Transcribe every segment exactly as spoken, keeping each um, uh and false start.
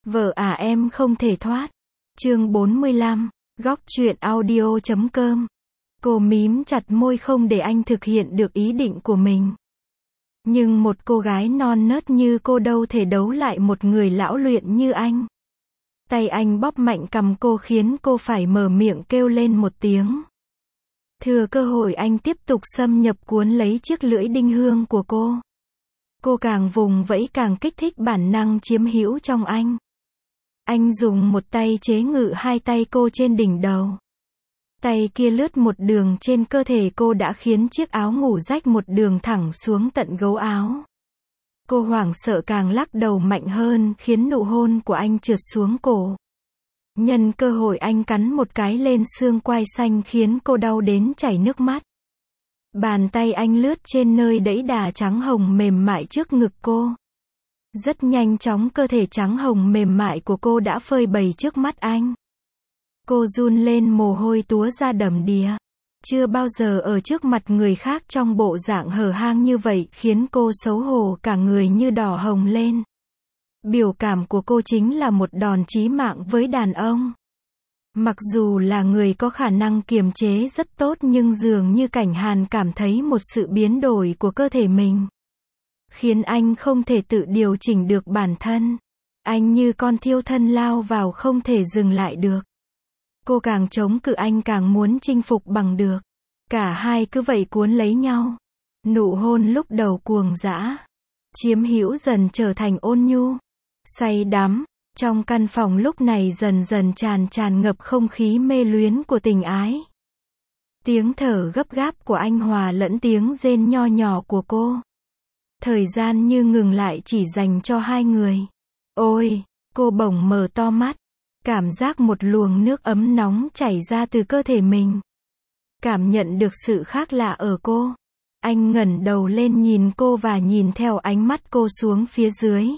Vợ à em không thể thoát. Chương bốn mươi lăm, góc truyện audio chấm com. Cô mím chặt môi không để anh thực hiện được ý định của mình. Nhưng một cô gái non nớt như cô đâu thể đấu lại một người lão luyện như anh. Tay anh bóp mạnh cằm cô khiến cô phải mở miệng kêu lên một tiếng. Thừa cơ hội anh tiếp tục xâm nhập cuốn lấy chiếc lưỡi đinh hương của cô. Cô càng vùng vẫy càng kích thích bản năng chiếm hữu trong anh. Anh dùng một tay chế ngự hai tay cô trên đỉnh đầu. Tay kia lướt một đường trên cơ thể cô đã khiến chiếc áo ngủ rách một đường thẳng xuống tận gấu áo. Cô hoảng sợ càng lắc đầu mạnh hơn khiến nụ hôn của anh trượt xuống cổ. Nhân cơ hội anh cắn một cái lên xương quai xanh khiến cô đau đến chảy nước mắt. Bàn tay anh lướt trên nơi đẫy đà trắng hồng mềm mại trước ngực cô. Rất nhanh chóng cơ thể trắng hồng mềm mại của cô đã phơi bày trước mắt anh. Cô run lên mồ hôi túa ra đầm đìa. Chưa bao giờ ở trước mặt người khác trong bộ dạng hở hang như vậy khiến cô xấu hổ cả người như đỏ hồng lên. Biểu cảm của cô chính là một đòn chí mạng với đàn ông. Mặc dù là người có khả năng kiềm chế rất tốt nhưng dường như Cảnh Hàn cảm thấy một sự biến đổi của cơ thể mình. Khiến anh không thể tự điều chỉnh được bản thân. Anh như con thiêu thân lao vào không thể dừng lại được. Cô càng chống cự anh càng muốn chinh phục bằng được. Cả hai cứ vậy cuốn lấy nhau. Nụ hôn lúc đầu cuồng dã. Chiếm hữu dần trở thành ôn nhu. Say đắm. Trong căn phòng lúc này dần dần tràn tràn ngập không khí mê luyến của tình ái. Tiếng thở gấp gáp của anh hòa lẫn tiếng rên nho nhỏ của cô. Thời gian như ngừng lại chỉ dành cho hai người. Ôi, cô bỗng mở to mắt. Cảm giác một luồng nước ấm nóng chảy ra từ cơ thể mình. Cảm nhận được sự khác lạ ở cô. Anh ngẩng đầu lên nhìn cô và nhìn theo ánh mắt cô xuống phía dưới.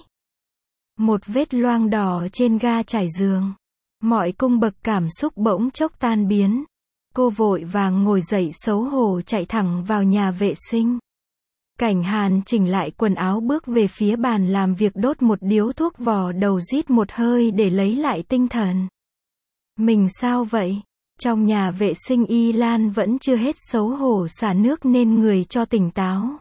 Một vết loang đỏ trên ga trải giường. Mọi cung bậc cảm xúc bỗng chốc tan biến. Cô vội vàng ngồi dậy xấu hổ chạy thẳng vào nhà vệ sinh. Cảnh Hàn chỉnh lại quần áo bước về phía bàn làm việc đốt một điếu thuốc vò đầu rít một hơi để lấy lại tinh thần. Mình sao vậy? Trong nhà vệ sinh Y Lan vẫn chưa hết xấu hổ xả nước nên người cho tỉnh táo.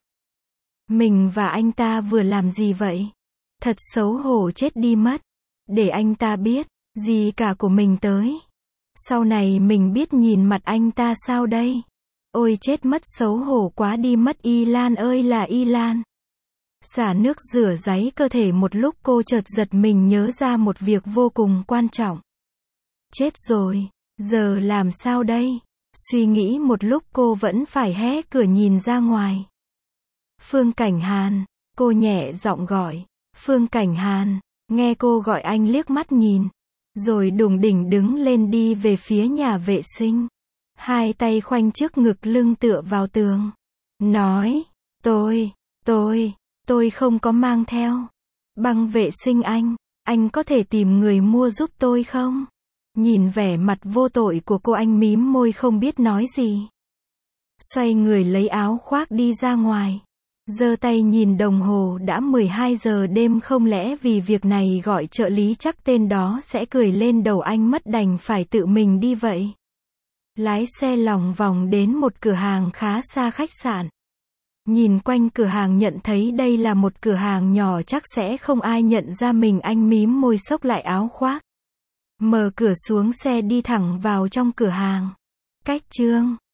Mình và anh ta vừa làm gì vậy? Thật xấu hổ chết đi mất. Để anh ta biết, gì cả của mình tới. Sau này mình biết nhìn mặt anh ta sao đây? Ôi chết mất xấu hổ quá đi mất Y Lan ơi là Y Lan. Xả nước rửa ráy cơ thể một lúc cô chợt giật mình nhớ ra một việc vô cùng quan trọng. Chết rồi, giờ làm sao đây? Suy nghĩ một lúc cô vẫn phải hé cửa nhìn ra ngoài. Phương Cảnh Hàn, cô nhẹ giọng gọi. Phương Cảnh Hàn, nghe cô gọi anh liếc mắt nhìn. Rồi đùng đỉnh đứng lên đi về phía nhà vệ sinh. Hai tay khoanh trước ngực lưng tựa vào tường. Nói, tôi, tôi, tôi không có mang theo. Băng vệ sinh anh, anh có thể tìm người mua giúp tôi không? Nhìn vẻ mặt vô tội của cô anh mím môi không biết nói gì. Xoay người lấy áo khoác đi ra ngoài. Giơ tay nhìn đồng hồ đã mười hai giờ đêm không lẽ vì việc này gọi trợ lý chắc tên đó sẽ cười lên đầu anh mất đành phải tự mình đi vậy. Lái xe lòng vòng đến một cửa hàng khá xa khách sạn. Nhìn quanh cửa hàng nhận thấy đây là một cửa hàng nhỏ chắc sẽ không ai nhận ra mình anh mím môi xốc lại áo khoác. Mở cửa xuống xe đi thẳng vào trong cửa hàng. Cách chương